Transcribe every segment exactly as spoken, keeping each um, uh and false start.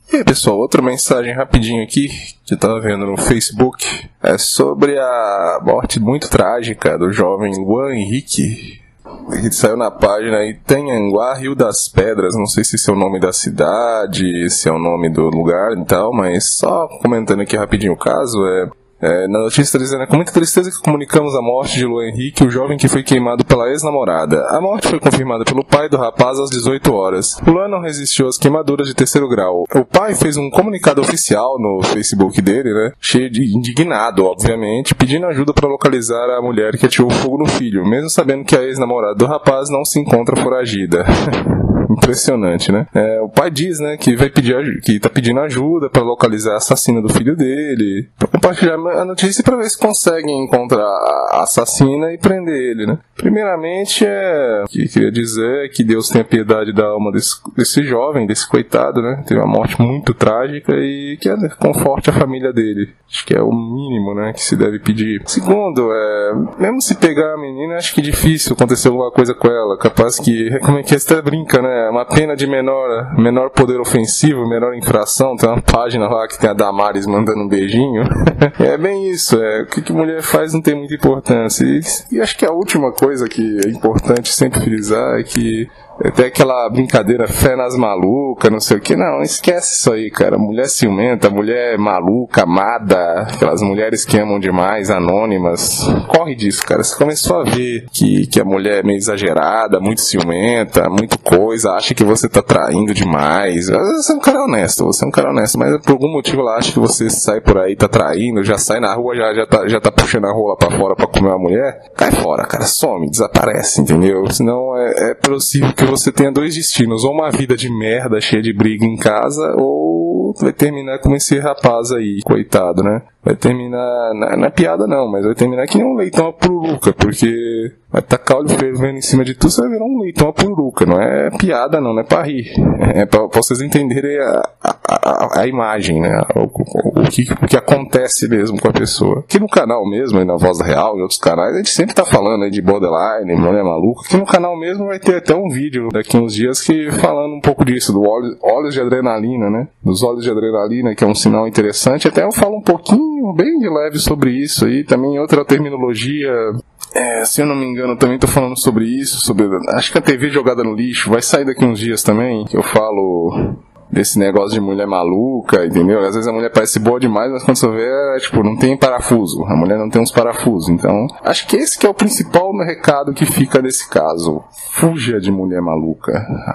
E aí, pessoal, outra mensagem rapidinho aqui que eu tava vendo no Facebook é sobre a morte muito trágica do jovem Luan Henrique, que saiu na página Itanhanguá, Rio das Pedras. Não sei se esse é o nome da cidade, se é o nome do lugar e tal, mas só comentando aqui rapidinho o caso, é... É, na notícia está dizendo: é com muita tristeza que comunicamos a morte de Luan Henrique, o jovem que foi queimado pela ex-namorada. A morte foi confirmada pelo pai do rapaz às dezoito horas. Luan não resistiu às queimaduras de terceiro grau. O pai fez um comunicado oficial no Facebook dele, né, cheio de indignado, obviamente, pedindo ajuda para localizar a mulher que atirou fogo no filho, mesmo sabendo que a ex-namorada do rapaz não se encontra foragida. Impressionante, né? É, o pai diz, né, que vai pedir, que tá pedindo ajuda para localizar a assassina do filho dele, para compartilhar a notícia para ver se conseguem encontrar a assassina e prender ele, né? Primeiramente, é, o que eu queria dizer é que Deus tenha piedade da alma desse, desse jovem, desse coitado, né? Teve uma morte muito trágica e que conforte a família dele. Acho que é o mínimo, né, que se deve pedir. Segundo, é, mesmo se pegar a menina, acho que é difícil acontecer alguma coisa com ela. Capaz que, como é que você até brinca, né? Uma pena de menor, menor poder ofensivo, menor infração. Tem uma página lá que tem a Damares mandando um beijinho. É bem isso, é, o que, que mulher faz não tem muita importância. E, e acho que a última coisa que é importante sempre frisar é que até aquela brincadeira fé nas malucas, não sei o que, não, esquece isso aí, cara. Mulher ciumenta, mulher maluca, amada, aquelas mulheres que amam demais, anônimas, corre disso, cara. Você começou a ver que, que a mulher é meio exagerada, muito ciumenta, muito coisa, acha que você tá traindo demais. Você é um cara honesto, você é um cara honesto, mas por algum motivo ela acha que você sai por aí, tá traindo, já sai na rua, já, já, tá, já tá puxando a rola pra fora pra comer uma mulher. Cai fora, cara, some, desaparece, entendeu? Senão é, é possível que você tenha dois destinos, ou uma vida de merda cheia de briga em casa, ou vai terminar como esse rapaz aí, coitado, né? Vai terminar, não é piada não, mas vai terminar que nem um leitão a pururuca, porque vai tacar óleo fervendo em cima de tudo, você vai virar um leitão a pururuca. Não é piada não, não é pra rir, é pra, pra vocês entenderem a, a, a, a imagem, né? O, o, o, que, o que acontece mesmo com a pessoa. Aqui no canal mesmo, aí na Voz Real, em outros canais, a gente sempre tá falando aí de borderline, mulher maluca. Aqui no canal mesmo vai ter até um vídeo daqui uns dias que falando um pouco disso, do óleo, óleos de adrenalina, né? Dos óleos de adrenalina, que é um sinal interessante. Até eu falo um pouquinho, bem de leve sobre isso aí. Também outra terminologia, é, se eu não me engano, também tô falando sobre isso, sobre, acho que a T V jogada no lixo vai sair daqui uns dias também, que eu falo desse negócio de mulher maluca, entendeu? Às vezes a mulher parece boa demais, mas quando você vê, é, tipo, não tem parafuso. A mulher não tem uns parafusos. Então, acho que esse que é o principal recado que fica nesse caso. Fuja de mulher maluca.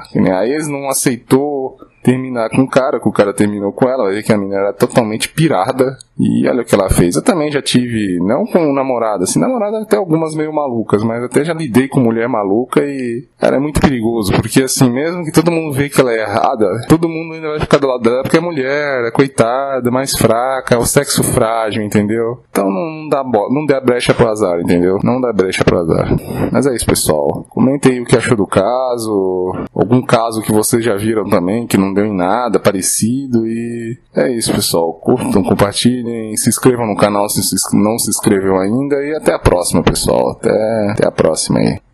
A ex não aceitou terminar com o cara, que o cara terminou com ela, vai ver que a menina era totalmente pirada, e olha o que ela fez. Eu também já tive, não com namorada, assim, namorada até algumas meio malucas, mas até já lidei com mulher maluca e, cara, é muito perigoso, porque assim, mesmo que todo mundo vê que ela é errada, todo mundo ainda vai ficar do lado dela, porque é mulher, é coitada, mais fraca, é o sexo frágil, entendeu? Então não dá, bo- não dá brecha pro azar, entendeu? Não dá brecha pro azar. Mas é isso, pessoal. Comentem aí o que achou do caso, algum caso que vocês já viram também, que não deu em nada parecido. E é isso, pessoal. Curtam, compartilhem, se inscrevam no canal se não se inscreveu ainda, e até a próxima, pessoal. Até, até a próxima aí.